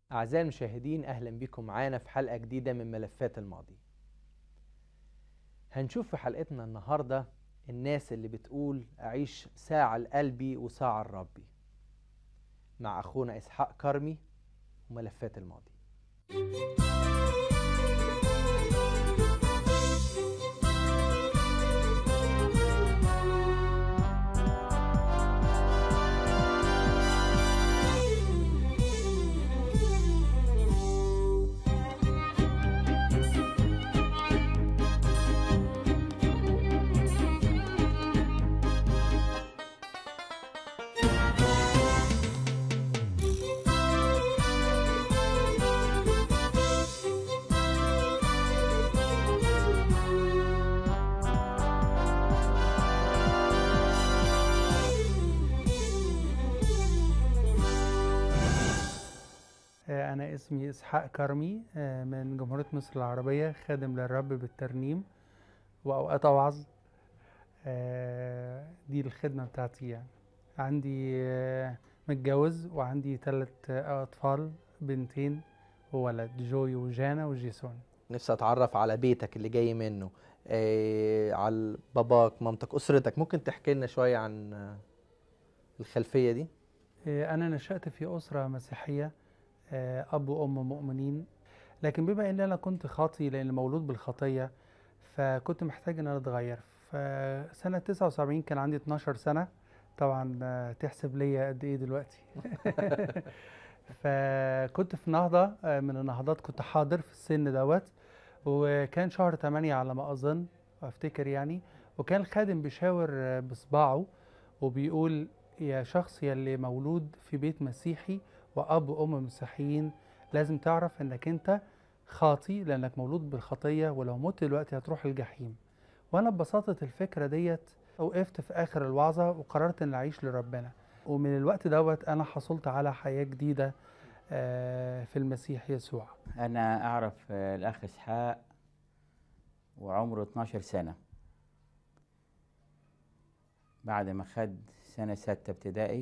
أعزائي المشاهدين، أهلا بكم معانا في حلقة جديدة من ملفات الماضي. هنشوف في حلقتنا النهاردة الناس اللي بتقول أعيش ساعة لقلبي وساعة لربي، مع أخونا إسحاق كرمي وملفات الماضي. أنا اسمي إسحاق كرمي من جمهورية مصر العربية، خادم للرب بالترنيم وأوقات أوعظ. دي الخدمة بتاعتي يعني. عندي متجوز وعندي 3 أطفال، بنتين وولد، جوي وجانا وجيسون. نفسي أتعرف على بيتك اللي جاي منه، على باباك مامتك أسرتك. ممكن تحكي لنا شوية عن الخلفية دي؟ أنا نشأت في أسرة مسيحية، أب وأم مؤمنين، لكن بما ان انا كنت خاطي لان مولود بالخطيه، فكنت محتاج ان انا اتغير. فسنه 79 كان عندي 12 سنه، طبعا تحسب ليا قد ايه دلوقتي. فكنت في نهضه من النهضات، كنت حاضر في السن دوت، وكان شهر 8 على ما اظن وافتكر يعني. وكان الخادم بيشاور بصباعه وبيقول: يا شخص يلي مولود في بيت مسيحي واب وام مسيحيين، لازم تعرف انك انت خاطي لانك مولود بالخطيه، ولو مت دلوقتي هتروح الجحيم. وانا ببساطه الفكره ديت وقفت في اخر الوعظه وقررت ان اعيش لربنا. ومن الوقت دوت انا حصلت على حياه جديده في المسيح يسوع. أنا أعرف الأخ إسحاق وعمره 12 سنة. بعد ما خد سنة 6 ابتدائي،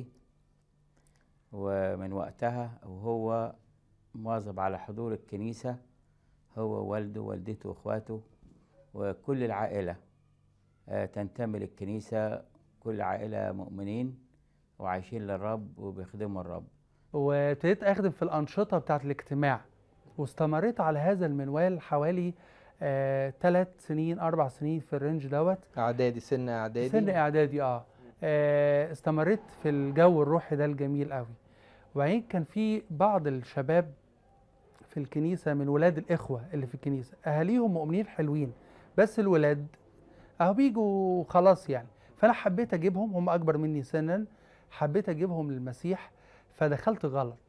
ومن وقتها وهو مواظب على حضور الكنيسة، هو ووالده ووالدته وإخواته وكل العائلة تنتمي للكنيسة. كل عائلة مؤمنين وعايشين للرب وبيخدموا الرب. وابتديت اخدم في الانشطه بتاعه الاجتماع، واستمريت على هذا المنوال حوالي 3 سنين 4 سنين في الرينج دوت. إعدادي، سن إعدادي. سن اعدادي استمريت في الجو الروحي ده الجميل قوي. وبعدين كان في بعض الشباب في الكنيسه من ولاد الاخوه اللي في الكنيسه، اهاليهم مؤمنين حلوين، بس الولاد اهو بيجوا خلاص يعني. فانا حبيت اجيبهم، هم اكبر مني سنا، حبيت اجيبهم للمسيح. فدخلت غلط،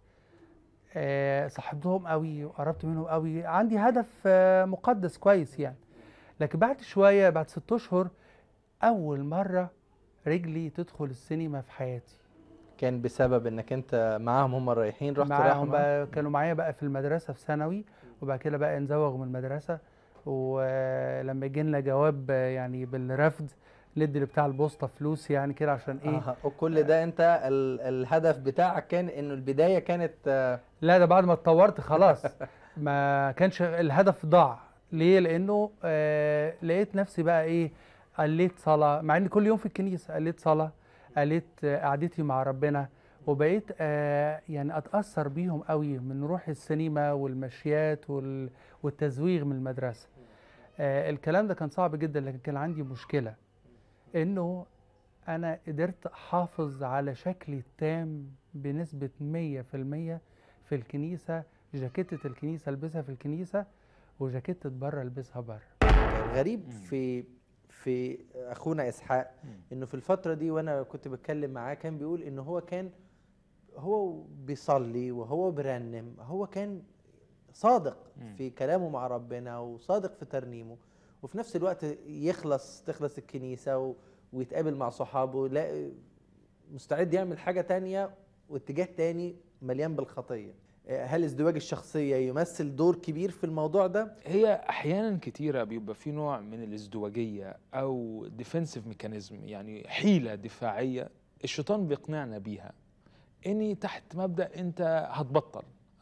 صاحبتهم قوي وقربت منهم قوي، عندي هدف مقدس كويس يعني. لكن بعد شويه، بعد 6 اشهر، اول مره رجلي تدخل السينما في حياتي. كان بسبب انك انت معاهم، هم رايحين رحت رايح معاهم معاهم؟ بقى، كانوا معايا بقى في المدرسه في ثانوي، وبعد كده بقى نزوغ من المدرسه. ولما يجي لنا جواب يعني بالرفض، ندي بتاع البوسطه فلوس يعني كده عشان ايه. وكل ده انت الهدف بتاعك كان انه البداية كانت لا، ده بعد ما اتطورت خلاص. ما كانش الهدف ضاع. ليه؟ لانه لقيت نفسي بقى ايه، قليت صلاة، مع اني كل يوم في الكنيسة قليت صلاة، قليت قعدتي مع ربنا. وبقيت يعني اتأثر بيهم قوي من روح السينما والمشيات والتزويغ من المدرسة. الكلام ده كان صعب جدا، لكن كان عندي مشكلة انه انا قدرت احافظ على شكلي التام بنسبة 100% في الكنيسة. جاكيتة الكنيسة البسها في الكنيسة، وجاكيتة بره البسها بره. غريب في اخونا اسحاق، انه في الفترة دي وانا كنت بتكلم معاه كان بيقول انه هو بيصلي وهو بيرنم، هو كان صادق في كلامه مع ربنا وصادق في ترنيمه، وفي نفس الوقت تخلص الكنيسة ويتقابل مع صحابه، لا مستعد يعمل حاجة تانية واتجاه تاني مليان بالخطية. هل ازدواج الشخصية يمثل دور كبير في الموضوع ده؟ هي احيانا كتيره بيبقى في نوع من الازدواجيه او ديفنسيف ميكانيزم، يعني حيله دفاعيه الشيطان بيقنعنا بيها، اني تحت مبدا انت هتبطل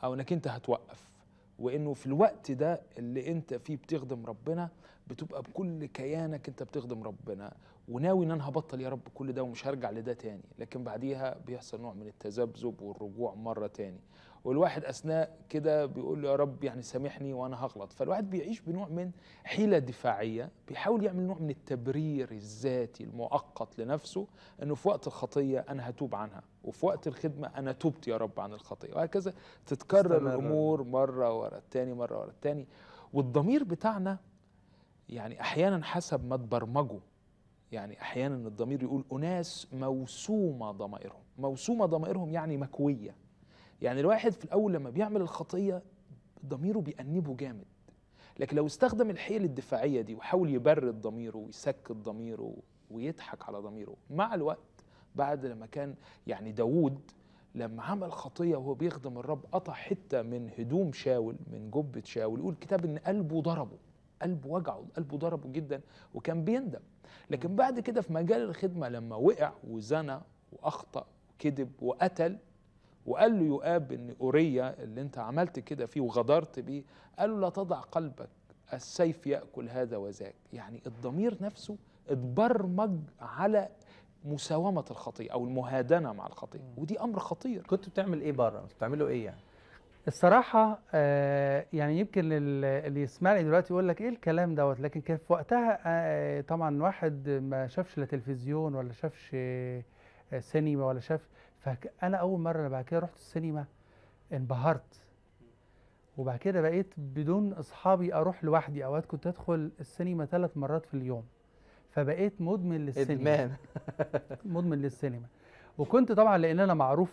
او انك انت هتوقف، وانه في الوقت ده اللي انت فيه بتخدم ربنا بتبقى بكل كيانك انت بتخدم ربنا وناوي ان انا هبطل يا رب كل ده ومش هرجع لده تاني، لكن بعديها بيحصل نوع من التذبذب والرجوع مرة تاني، والواحد اثناء كده بيقول له يا رب يعني سامحني وانا هغلط. فالواحد بيعيش بنوع من حيلة دفاعية، بيحاول يعمل نوع من التبرير الذاتي المؤقت لنفسه، انه في وقت الخطية انا هتوب عنها، وفي وقت الخدمة انا تبت يا رب عن الخطية، وهكذا تتكرر الامور مرة ورا التاني مرة ورا التاني. والضمير بتاعنا يعني احيانا حسب ما تبرمجه، يعني احيانا الضمير يقول اناس موسومه ضمائرهم، موسومه ضمائرهم يعني مكويه. يعني الواحد في الاول لما بيعمل الخطيه ضميره بيأنبه جامد، لكن لو استخدم الحيل الدفاعيه دي وحاول يبرد ضميره ويسكت ضميره ويضحك على ضميره، مع الوقت بعد لما كان يعني داوود لما عمل خطيه وهو بيخدم الرب قطع حته من هدوم شاول، من جبه شاول، يقول الكتاب ان قلبه ضربه، قلبه وجعه، قلبه ضربه جدا وكان بيندم. لكن بعد كده في مجال الخدمة لما وقع وزنى وأخطأ وكذب وقتل، وقال له يؤاب إن أوريا اللي أنت عملت كده فيه وغدرت بيه، قال له لا تضع قلبك السيف يأكل هذا وذاك. يعني الضمير نفسه اتبرمج على مساومة الخطيئة أو المهادنة مع الخطيئة، ودي أمر خطير. كنت بتعمل ايه بره؟ بتعملوا ايه يعني؟ الصراحة يعني يمكن اللي يسمعني دلوقتي يقول لك ايه الكلام دوت، لكن كان في وقتها طبعا واحد ما شافش لا تلفزيون ولا شافش سينما ولا شاف. فانا اول مرة بعد كده رحت السينما انبهرت، وبعد كده بقيت بدون اصحابي اروح لوحدي، اوقات كنت ادخل السينما 3 مرات في اليوم، فبقيت مدمن للسينما. ادمان. مدمن للسينما. وكنت طبعا لان انا معروف،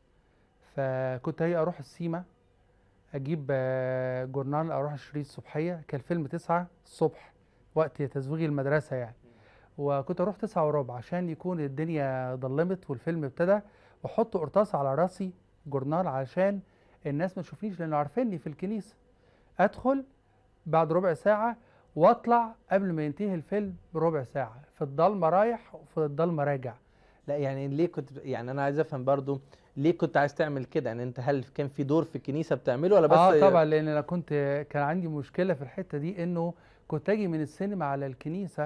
فكنت هي اروح السيما اجيب جورنال، اروح اشتريه الصبحيه، كان الفيلم 9 الصبح وقت تزويغ المدرسه يعني، وكنت اروح 9:15 عشان يكون الدنيا ضلمت والفيلم ابتدى، واحط قرطاس على راسي جورنال عشان الناس ما تشوفنيش لانه عارفيني في الكنيسه. ادخل بعد ربع ساعه واطلع قبل ما ينتهي الفيلم بربع ساعه، في الضلمه رايح وفي الضلمه راجع. لا يعني ليه كنت يعني انا عايز افهم برضو ليه كنت عايز تعمل كده؟ يعني انت هل كان في دور في الكنيسه بتعمله ولا بس؟ طبعا، لان انا كان عندي مشكله في الحته دي، انه كنت اجي من السينما على الكنيسه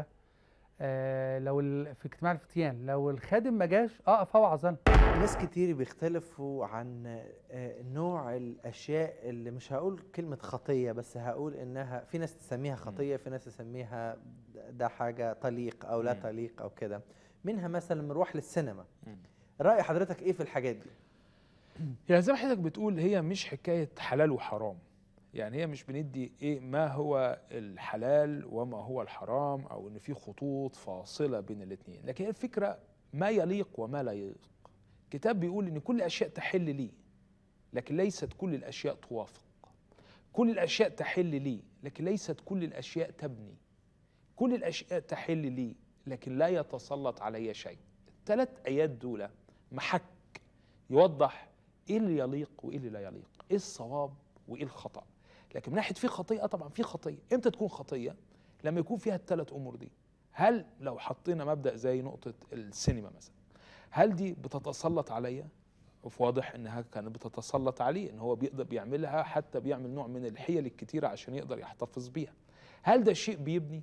لو في اجتماع الفتيان لو الخادم ما جاش اقف اوعظ انا. ناس كتير بيختلفوا عن نوع الاشياء اللي مش هقول كلمه خطيه، بس هقول انها في ناس تسميها خطيه، في ناس تسميها ده حاجه تليق او لا تليق او كده. منها مثلا مروح للسينما. رأي حضرتك ايه في الحاجات دي؟ يعني زي ما حضرتك بتقول هي مش حكاية حلال وحرام، يعني هي مش بندي ايه ما هو الحلال وما هو الحرام، او ان في خطوط فاصلة بين الاثنين، لكن هي الفكرة ما يليق وما لا يليق. الكتاب بيقول ان كل الاشياء تحل لي لكن ليست كل الاشياء توافق. كل الاشياء تحل لي لكن ليست كل الاشياء تبني. كل الاشياء تحل لي لكن لا يتسلط علي شيء. الثلاث ايات دول محك يوضح ايه اللي يليق وايه اللي لا يليق، ايه الصواب وايه الخطأ. لكن من ناحيه في خطيئه، طبعا في خطيه. امتى تكون خطيه؟ لما يكون فيها الثلاث امور دي. هل لو حطينا مبدا زي نقطه السينما مثلا، هل دي بتتسلط عليا؟ واضح انها كانت بتتسلط عليه، ان هو بيقدر بيعملها، حتى بيعمل نوع من الحيل الكتيره عشان يقدر يحتفظ بيها. هل ده شيء بيبني؟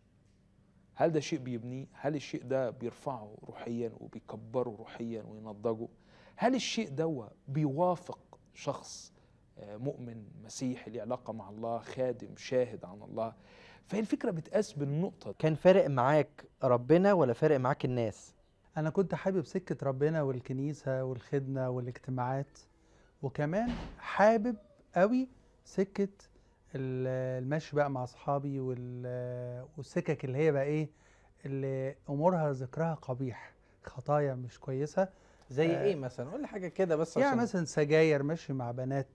هل ده شيء بيبنيه؟ هل الشيء ده بيرفعه روحيا وبيكبره روحيا وينضجه؟ هل الشيء ده بيوافق شخص مؤمن مسيحي له علاقة مع الله، خادم شاهد عن الله؟ فهي الفكرة بتقاس بالنقطة. كان فارق معاك ربنا ولا فارق معاك الناس؟ انا كنت حابب سكة ربنا والكنيسة والخدمة والاجتماعات، وكمان حابب قوي سكة المشي بقى مع اصحابي والسكك اللي هي بقى ايه اللي امورها ذكرها قبيح، خطايا مش كويسة. زي ايه مثلا؟ قول لي حاجة كده بس يعني عشان مثلا سجاير، مشي مع بنات.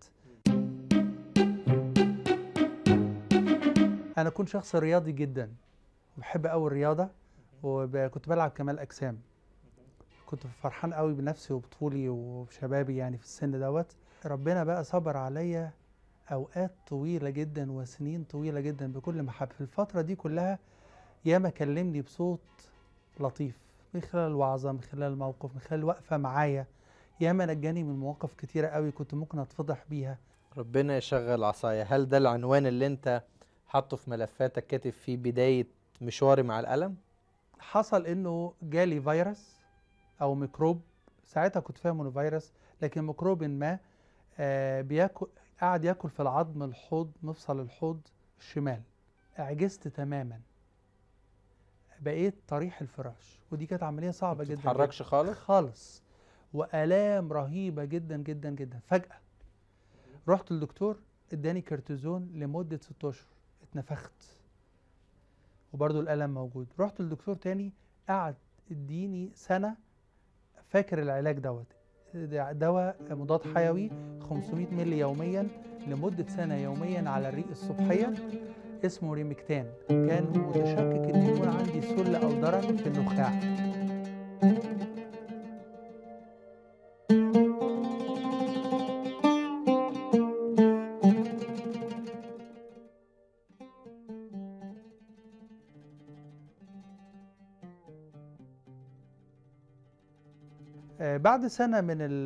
انا كنت شخص رياضي جدا وبحب قوي الرياضة، وكنت بلعب كمال اجسام. كنت فرحان قوي بنفسي وبطولي وبشبابي يعني في السن دوت. ربنا بقى صبر عليا اوقات طويله جدا وسنين طويله جدا بكل محبه. في الفتره دي كلها ياما كلمني بصوت لطيف، من خلال الوعظه، من خلال الموقف، من خلال الوقفه معايا. ياما نجاني من مواقف كتيره قوي كنت ممكن اتفضح بيها. ربنا يشغل عصايا. هل ده العنوان اللي انت حاطه في ملفاتك كاتب فيه بداية مشواري مع الألم؟ حصل انه جالي فيروس او ميكروب، ساعتها كنت فاهم انه فيروس، لكن ميكروب ما بياكل، قعد ياكل في العظم الحوض، مفصل الحوض الشمال. عجزت تماما، بقيت طريح الفراش، ودي كانت عمليه صعبه ما جدا بتتحركش جدا خالص؟ خالص، والام رهيبه جدا جدا جدا. فجاه رحت للدكتور، اداني كورتيزون لمده 6 اشهر، اتنفخت وبرضه الالم موجود. رحت للدكتور تاني، قعد اديني سنه، فاكر العلاج دوت، دواء مضاد حيوي 500 مللي يوميا لمده سنه يوميا على الريق الصبحيه، اسمه ريمكتان. كان متشكك ان يكون عندي سل او درن في النخاع. بعد سنه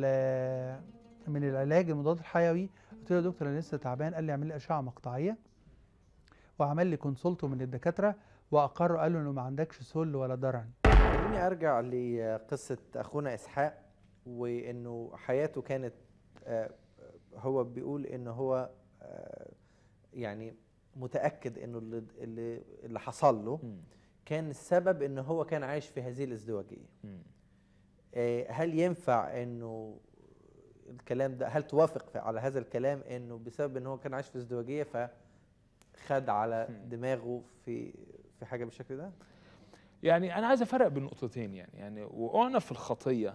من العلاج المضاد الحيوي، قلت له يا دكتور انا لسه تعبان. قال لي اعمل لي اشعه مقطعيه، وعمل لي كونسولته من الدكاتره، واقروا قالوا انه ما عندكش سل ولا درن. خليني ارجع لقصة اخونا اسحاق، وانه حياته كانت هو بيقول ان هو يعني متأكد انه اللي حصل له كان السبب ان هو كان عايش في هذه الازدواجية. هل ينفع انه الكلام ده، هل توافق على هذا الكلام انه بسبب ان هو كان عايش في ازدواجية فخد على دماغه في حاجة بالشكل ده؟ يعني انا عايز افرق بين نقطتين. يعني وقعنا في الخطيه،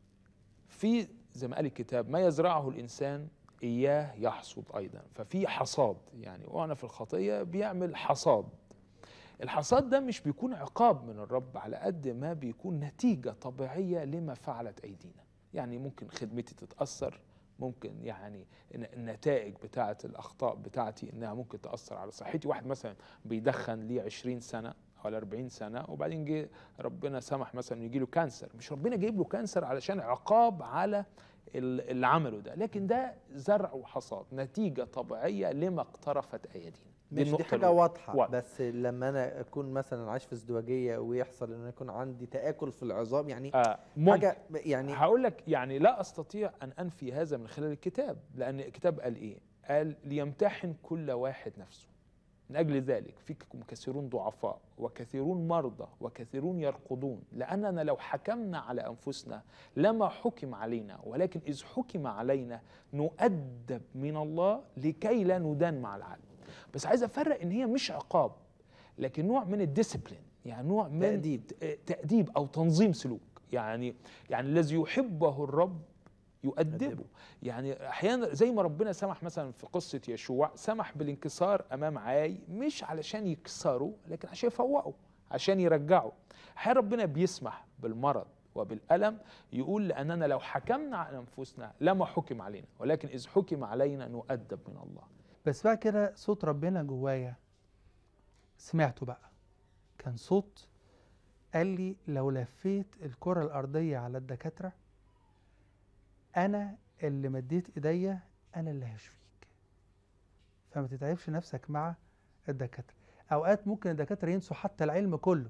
في زي ما قال الكتاب ما يزرعه الانسان اياه يحصد ايضا، ففي حصاد. يعني وقعنا في الخطيه بيعمل حصاد. الحصاد ده مش بيكون عقاب من الرب على قد ما بيكون نتيجه طبيعيه لما فعلت ايدينا. يعني ممكن خدمتي تتاثر، ممكن يعني النتائج بتاعه الاخطاء بتاعتي انها ممكن تاثر على صحتي. واحد مثلا بيدخن ليه 20 سنه ولا 40 سنه، وبعدين جه ربنا سمح مثلا يجي له كانسر. مش ربنا جايب له كانسر علشان عقاب على اللي عمله ده، لكن ده زرع وحصاد، نتيجه طبيعيه لما اقترفت ايدينا. مش دي حاجة الأولى. واضحة، بس لما أنا أكون مثلا عايش في ازدواجية ويحصل إن أنا يكون عندي تآكل في العظام، يعني حاجة يعني هقول لك، يعني لا أستطيع أن أنفي هذا من خلال الكتاب، لأن الكتاب قال إيه؟ قال ليمتحن كل واحد نفسه، من أجل ذلك فيكم كثيرون ضعفاء وكثيرون مرضى وكثيرون يرقدون، لأننا لو حكمنا على أنفسنا لما حكم علينا، ولكن إذ حكم علينا نؤدب من الله لكي لا ندان مع العالم. بس عايز أفرق إن هي مش عقاب، لكن نوع من الديسيبلين، يعني نوع من تأديب أو تنظيم سلوك. يعني الذي يحبه الرب يؤدبه. يعني احيانا زي ما ربنا سمح مثلا في قصه يشوع، سمح بالانكسار امام عاي مش علشان يكسره، لكن عشان يفوقه، عشان يرجعه. احيانا ربنا بيسمح بالمرض وبالالم، يقول لاننا لو حكمنا على انفسنا لما حكم علينا، ولكن اذ حكم علينا نؤدب من الله. بس بقى كده صوت ربنا جوايا سمعته بقى، كان صوت قال لي لو لفيت الكرة الأرضية على الدكاترة، أنا اللي مديت إيديا، أنا اللي هشفيك، فما تتعبش نفسك مع الدكاترة. أوقات ممكن الدكاترة ينسوا حتى العلم كله،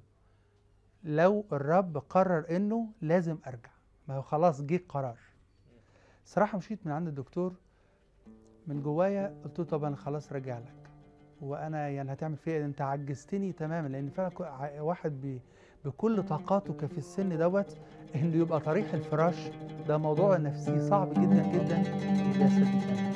لو الرب قرر إنه لازم أرجع، ما هو خلاص جه قرار. صراحة مشيت من عند الدكتور من جوايا، قلت له طب أنا خلاص راجع لك، وأنا يعني هتعمل فيها إيه؟ أنت عجزتني تماما، لأن فعلا واحد بكل طاقاته في السن دوت انه يبقى طريح الفراش، ده موضوع نفسي صعب جدا جدا جسدي.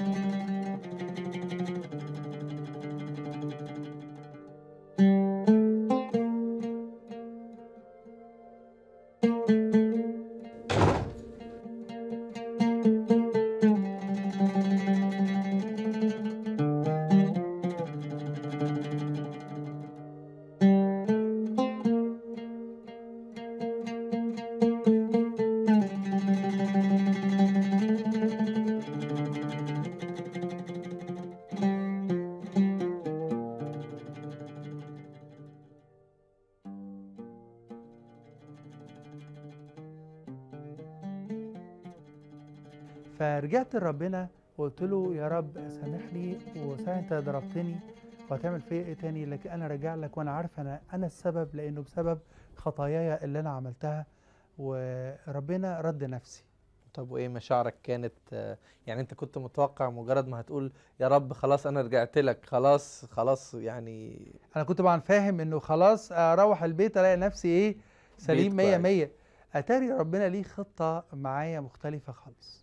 فرجعت لربنا وقلت له يا رب سامحني، وصحيح انت ضربتني وهتعمل فيا ايه تاني، لكن انا راجع لك وانا عارف انا السبب، لانه بسبب خطاياي اللي انا عملتها، وربنا رد نفسي. طب وايه مشاعرك كانت؟ يعني انت كنت متوقع مجرد ما هتقول يا رب خلاص انا رجعت لك، خلاص خلاص يعني انا كنت طبعا فاهم انه خلاص اروح البيت الاقي نفسي ايه، سليم بيت 100 100. اتاري ربنا ليه خطة معايا مختلفة خالص.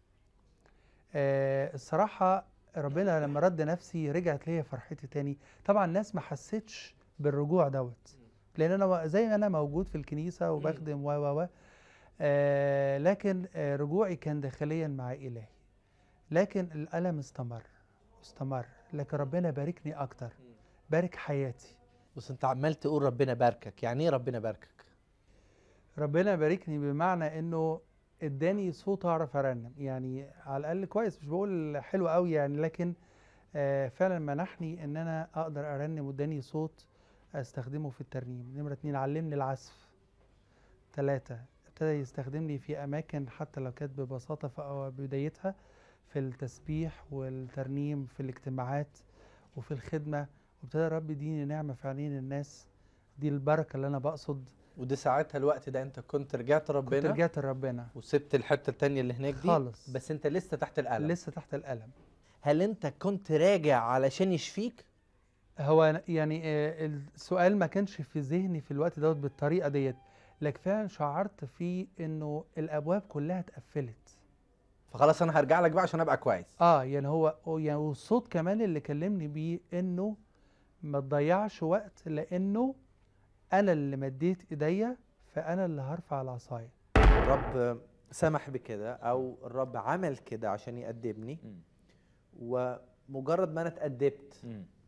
الصراحة ربنا لما رد نفسي رجعت ليا فرحتي تاني. طبعا الناس ما حسيتش بالرجوع دوت، لان انا زي ما انا موجود في الكنيسة وبخدم و لكن رجوعي كان داخليا مع إلهي، لكن الألم استمر، لكن ربنا باركني أكتر، بارك حياتي. بس انت عمال تقول ربنا باركك، يعني ايه ربنا باركك؟ ربنا باركني بمعنى انه اداني صوت اعرف ارنم، يعني على الاقل كويس، مش بقول حلو قوي يعني، لكن فعلا منحني ان انا اقدر ارنم، واداني صوت استخدمه في الترنيم. نمرة 2 علمني العزف. 3 ابتدى يستخدمني في اماكن حتى لو كانت ببساطة في بدايتها، في التسبيح والترنيم في الاجتماعات وفي الخدمة، وابتدى الرب يديني نعمة في عينين الناس. دي البركة اللي انا بقصد. ودي ساعتها الوقت ده انت كنت رجعت ربنا، كنت رجعت لربنا وسبت الحتة التانية اللي هناك دي خالص، بس انت لسه تحت الألم. لسه تحت الألم. هل انت كنت راجع علشان يشفيك؟ هو يعني السؤال ما كانش في ذهني في الوقت دوت بالطريقة ديت، لكن فعلا شعرت فيه انه الابواب كلها اتقفلت. فخلاص انا هرجع لك بقى عشان ابقى كويس. يعني هو يعني والصوت كمان اللي كلمني بيه انه ما تضيعش وقت، لانه انا اللي مديت ايديا، فانا اللي هرفع العصايه. الرب سمح بكده او الرب عمل كده عشان يأدبني، ومجرد ما انا اتأدبت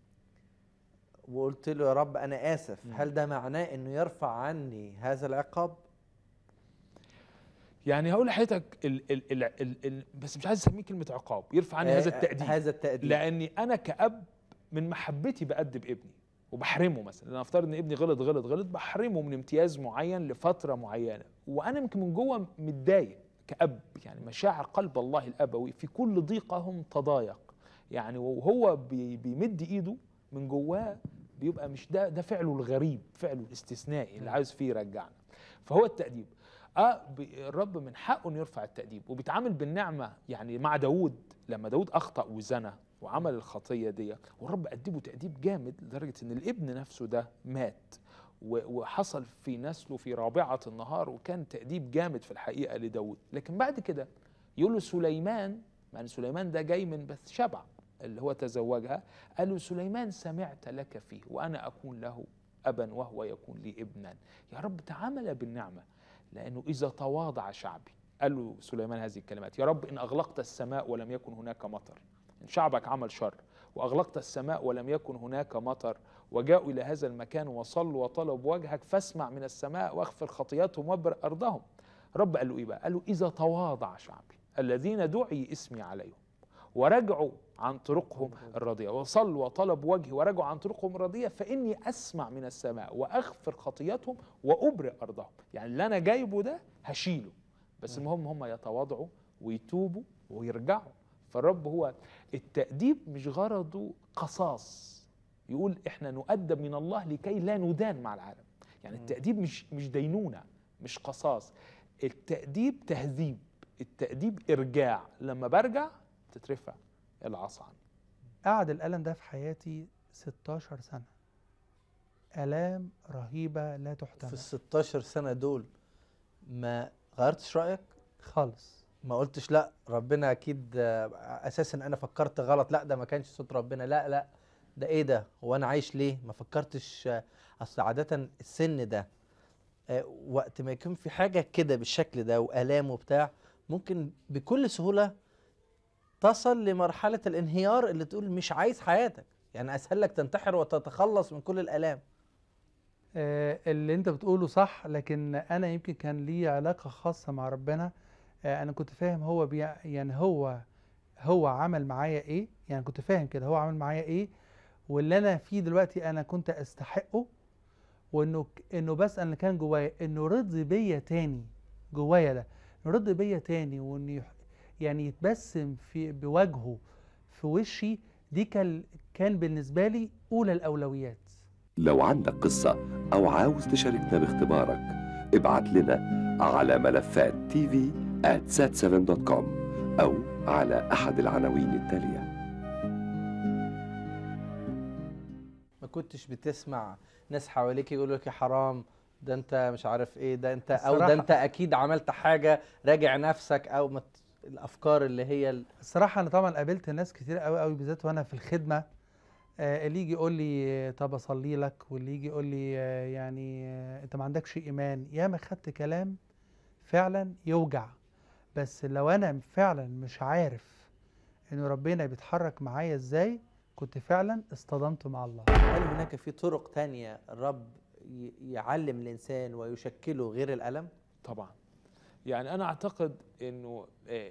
وقلت له يا رب انا اسف، هل ده معناه انه يرفع عني هذا العقاب؟ يعني هقول لحضرتك بس مش عايز اسميه كلمه عقاب، يرفع عني هذا التأديب. هذا التأديب لاني انا كأب من محبتي بأدب ابني وبحرمه. مثلا انا افترض ان ابني غلط بحرمه من امتياز معين لفتره معينه، وانا يمكن من جوه متضايق كأب. يعني مشاعر قلب الله الابوي في كل ضيقهم تضايق، يعني وهو بيمد ايده من جواه بيبقى مش ده فعله الغريب، فعله الاستثنائي اللي عايز فيه يرجعنا. فهو التأديب الرب من حقه انه يرفع التأديب، وبيتعامل بالنعمه. يعني مع داود لما داود اخطأ وزنى وعمل الخطيه دي، والرب أدبه تأديب جامد لدرجه ان الابن نفسه ده مات، وحصل في نسله في رابعه النهار، وكان تأديب جامد في الحقيقه لداود. لكن بعد كده يقول له سليمان، مع ان سليمان ده جاي من بثشبع اللي هو تزوجها، قال له سليمان سمعت لك فيه وانا اكون له ابا وهو يكون لي ابنا. يا رب تعامل بالنعمه، لانه اذا تواضع شعبي، قال له سليمان هذه الكلمات: يا رب ان اغلقت السماء ولم يكن هناك مطر، ان شعبك عمل شر واغلقت السماء ولم يكن هناك مطر، وجاءوا الى هذا المكان وصلوا وطلبوا وجهك، فاسمع من السماء واغفر خطياتهم وابرئ ارضهم. رب قال له ايه بقى؟ قال له اذا تواضع شعبي الذين دعي اسمي عليهم ورجعوا عن طرقهم الرديئة، وصلوا وطلبوا وجهي ورجعوا عن طرقهم الرديئة، فإني أسمع من السماء وأغفر خطياتهم وأبرئ أرضهم. يعني اللي أنا جايبه ده هشيله، بس المهم هم يتواضعوا ويتوبوا ويرجعوا. فالرب هو التأديب مش غرضه قصاص، يقول إحنا نؤدب من الله لكي لا ندان مع العالم. يعني التأديب مش دينونة، مش قصاص. التأديب تهذيب، التأديب إرجاع. لما برجع تترفع العصا عني. قعد الألم ده في حياتي 16 سنة، آلام رهيبة لا تحتمل. في ال 16 سنة دول ما غيرتش رأيك؟ خالص. ما قلتش لا ربنا أكيد أساسا أنا فكرت غلط، لا ده ما كانش صوت ربنا، لا ده إيه ده؟ هو أنا عايش ليه؟ ما فكرتش أصل عادة السن ده وقت ما يكون في حاجة كده بالشكل ده وآلام وبتاع، ممكن بكل سهولة تصل لمرحلة الانهيار اللي تقول مش عايز حياتك، يعني أسهل لك تنتحر وتتخلص من كل الآلام. اللي انت بتقوله صح، لكن انا يمكن كان لي علاقة خاصة مع ربنا. انا كنت فاهم هو يعني هو عمل معايا ايه، يعني كنت فاهم كده هو عمل معايا ايه، واللي انا فيه دلوقتي انا كنت استحقه، وانه بس اللي كان جوايا انه رضي بيا تاني، جوايا ده انه رضي بيا تاني، وانه يعني يتبسم بوجهه في وشي، دي كان بالنسبة لي أولى الأولويات. لو عندك قصة أو عاوز تشاركنا باختبارك ابعت لنا على ملفات tv@sat7.com أو على أحد العناوين التالية. ما كنتش بتسمع ناس حواليك يقولوا لك يا حرام ده انت مش عارف ايه ده انت، او ده انت اكيد عملت حاجة راجع نفسك، او الافكار اللي هي الصراحة انا طبعا قابلت ناس كتير قوي قوي بالذات وانا في الخدمة، اللي يجي يقول لي طب اصلي لك، واللي يجي يقول لي يعني انت ما عندكش ايمان. ياما خدت كلام فعلا يوجع، بس لو انا فعلا مش عارف انه ربنا بيتحرك معايا ازاي كنت فعلا اصطدمت مع الله. هل هناك في طرق تانية الرب يعلم الانسان ويشكله غير الالم؟ طبعا. يعني انا اعتقد انه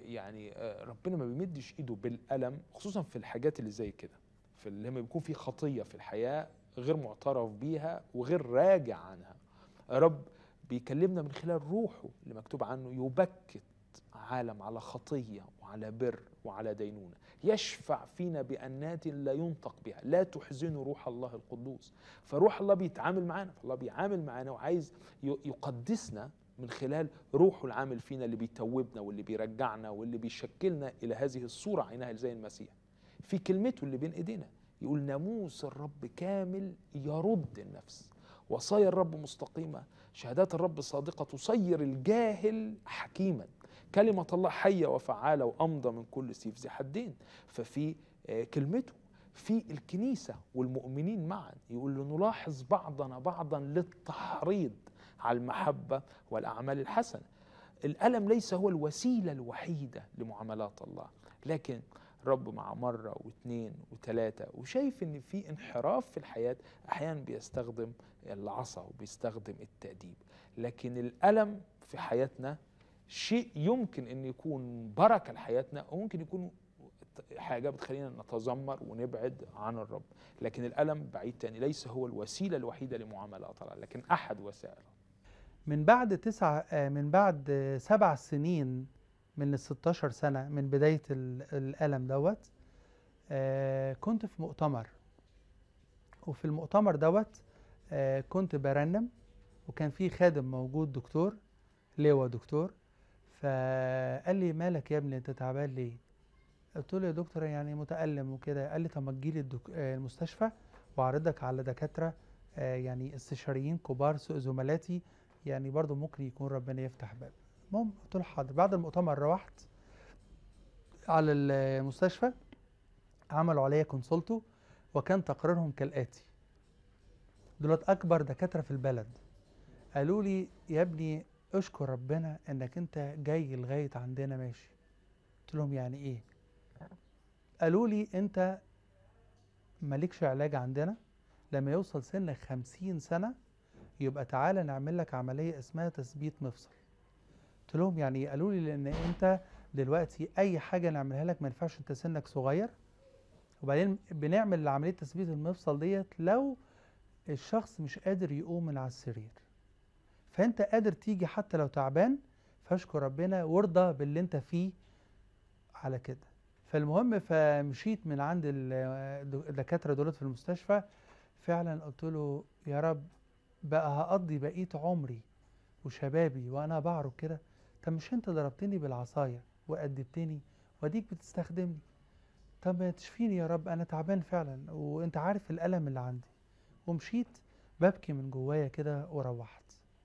ربنا ما بيمدش ايده بالالم، خصوصا في الحاجات اللي زي كده، في لما بيكون في خطيه في الحياه غير معترف بيها وغير راجع عنها. رب بيكلمنا من خلال روحه اللي مكتوب عنه يبكت عالم على خطيه وعلى بر وعلى دينونه، يشفع فينا بأنات لا ينطق بها، لا تحزنوا روح الله القدوس. فروح الله بيتعامل معانا، فالله بيعامل معانا وعايز يقدسنا من خلال روحه العامل فينا، اللي بيتوبنا واللي بيرجعنا واللي بيشكلنا إلى هذه الصورة عينها زي المسيح. في كلمته اللي بين إيدينا يقول ناموس الرب كامل يرد النفس، وصايا الرب مستقيمة، شهادات الرب صادقة تصير الجاهل حكيما، كلمة الله حية وفعالة وأمضى من كل سيف ذي حدين. ففي كلمته في الكنيسة والمؤمنين معا يقول له نلاحظ بعضنا بعضا للتحريض على المحبة والأعمال الحسنة. الألم ليس هو الوسيلة الوحيدة لمعاملات الله، لكن رب مع مرة واثنين وثلاثة وشايف ان في انحراف في الحياة احيانا بيستخدم العصا وبيستخدم التأديب. لكن الألم في حياتنا شيء يمكن ان يكون بركة لحياتنا، وممكن يكون حاجة بتخلينا نتذمر ونبعد عن الرب. لكن الألم بعيد تاني ليس هو الوسيلة الوحيدة لمعاملات الله، لكن أحد وسائل. من بعد 7 سنين من ال 16 سنة من بداية الألم دوت، كنت في مؤتمر، وفي المؤتمر دوت كنت برنم، وكان في خادم موجود دكتور لواء دكتور، فقال لي مالك يا ابني انت تعبان ليه؟ قلت له يا دكتور يعني متألم وكده. قال لي طب ما تجيلي المستشفى واعرضك على دكاترة يعني استشاريين كبار زملاتي، يعني برضو ممكن يكون ربنا يفتح باب. المهم قلت له حاضر. بعد المؤتمر روحت على المستشفى، عملوا عليا كونسولتو، وكان تقريرهم كالآتي: دولت أكبر دكاترة في البلد. قالوا لي يا ابني اشكر ربنا انك انت جاي لغاية عندنا ماشي. قلت لهم يعني ايه؟ قالوا لي انت مالكش علاج عندنا، لما يوصل سنك 50 سنة يبقى تعالى نعمل لك عملية اسمها تثبيت مفصل. قلت لهم يعني ايه؟ قالوا لي لان انت دلوقتي اي حاجة نعملها لك ما ينفعش، انت سنك صغير، وبعدين بنعمل عملية تثبيت المفصل ديت لو الشخص مش قادر يقوم من على السرير، فانت قادر تيجي حتى لو تعبان، فاشكر ربنا وارضى باللي انت فيه على كده. فالمهم فمشيت من عند الدكاترة دولت في المستشفى، فعلا قلت له يا رب بقى هقضي بقية عمري وشبابي وانا بعرج كده؟ طب مش انت ضربتني بالعصاية وأدبتني واديك بتستخدمني؟ طب ما تشفيني يا رب، انا تعبان فعلا وانت عارف الألم اللي عندي. ومشيت ببكي من جوايا كده وروحت.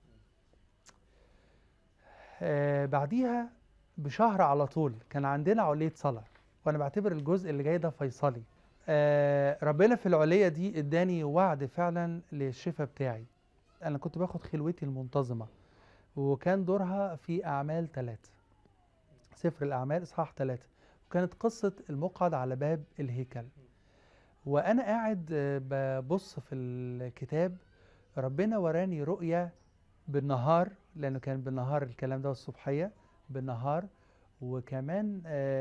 بعديها بشهر على طول كان عندنا علية صلاة، وانا بعتبر الجزء اللي جاي ده فيصلي. ربنا في العلية دي اداني وعد فعلا للشفاء بتاعي. انا كنت باخد خلوتي المنتظمة، وكان دورها في أعمال 3، سفر الأعمال إصحاح 3، وكانت قصة المقعد على باب الهيكل. وأنا قاعد ببص في الكتاب، ربنا وراني رؤية بالنهار، لأنه كان بالنهار الكلام ده الصبحية بالنهار، وكمان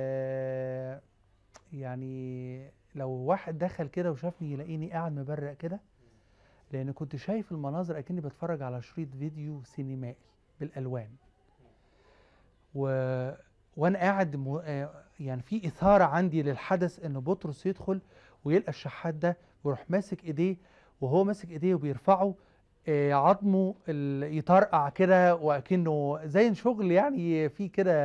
يعني لو واحد دخل كده وشافني يلاقيني قاعد مبرق كده، لأن كنت شايف المناظر أكني بتفرج على شريط فيديو سينمائي بالألوان. وانا قاعد يعني في اثاره عندي للحدث ان بطرس يدخل ويلقى الشحات ده ويروح ماسك ايديه، وهو ماسك ايديه وبيرفعه عظمه يطرقع كده وكأنه زي شغل يعني في كده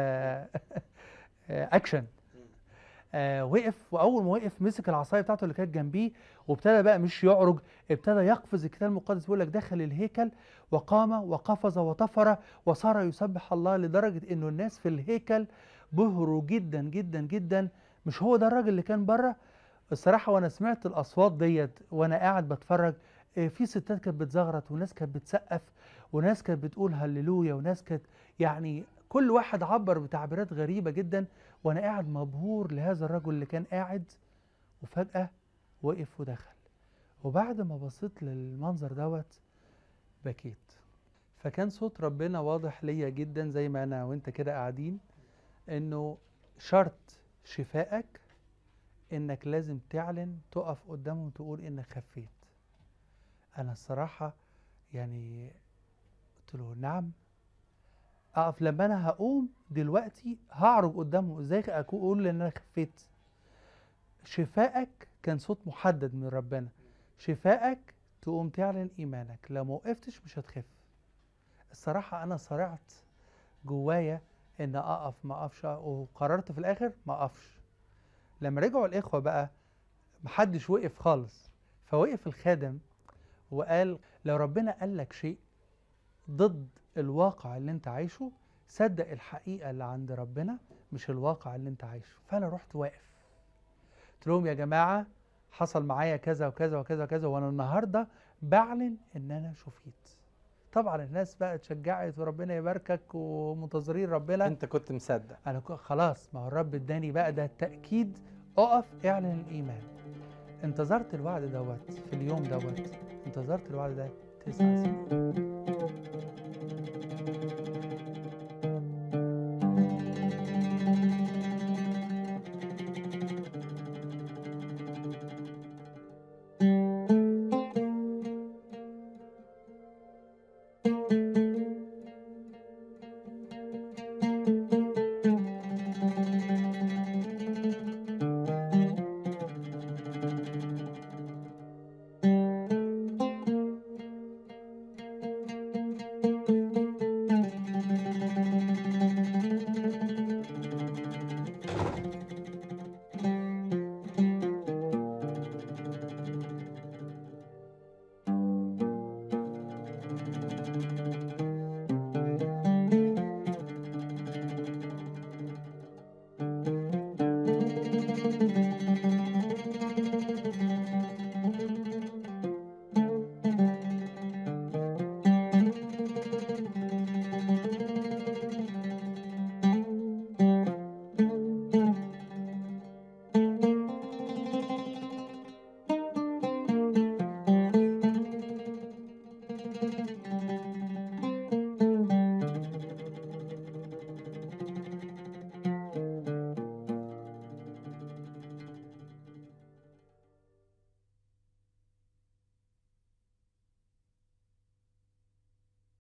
اكشن. وقف، واول ما وقف مسك العصايه بتاعته اللي كانت جنبيه وابتدى بقى مش يعرج، ابتدى يقفز. الكتاب المقدس بيقول لك دخل الهيكل وقام وقفز وطفر وصار يسبح الله، لدرجه انه الناس في الهيكل بهروا جدا جدا جدا. مش هو ده الراجل اللي كان بره؟ الصراحه وانا سمعت الاصوات ديت وانا قاعد بتفرج، في ستات كانت بتزغرط وناس كانت بتسقف وناس كانت بتقول هللويا وناس كانت يعني كل واحد عبر بتعبيرات غريبه جدا، وانا قاعد مبهور لهذا الرجل اللي كان قاعد وفجأة وقف ودخل. وبعد ما بصيت للمنظر دوت بكيت. فكان صوت ربنا واضح ليا جدا زي ما انا وانت كده قاعدين، انه شرط شفائك انك لازم تعلن، تقف قدامهم وتقول انك خفيت. انا الصراحة يعني قلت له نعم، اقف لما انا هقوم دلوقتي هعرج قدامهم ازاي اقول ان انا خفيت؟ شفائك كان صوت محدد من ربنا، شفائك تقوم تعلن ايمانك، لو ما وقفتش مش هتخف. الصراحه انا صرعت جوايا ان اقف ما اقفش، وقررت في الاخر ما اقفش. لما رجعوا الاخوه بقى محدش وقف خالص، فوقف الخادم وقال لو ربنا قال لك شيء ضد الواقع اللي انت عايشه، صدق الحقيقه اللي عند ربنا مش الواقع اللي انت عايشه. فانا رحت واقف قلت لهم يا جماعه حصل معايا كذا وكذا وكذا وكذا، وانا النهارده بعلن ان انا شفيت. طبعا الناس بقى اتشجعت وربنا يباركك ومنتظرين ربنا. انت كنت مصدق؟ انا خلاص، ما هو الرب اداني بقى ده التاكيد، اقف اعلن الايمان. انتظرت الوعد دوت في اليوم دوت، انتظرت الوعد ده 9 سنين.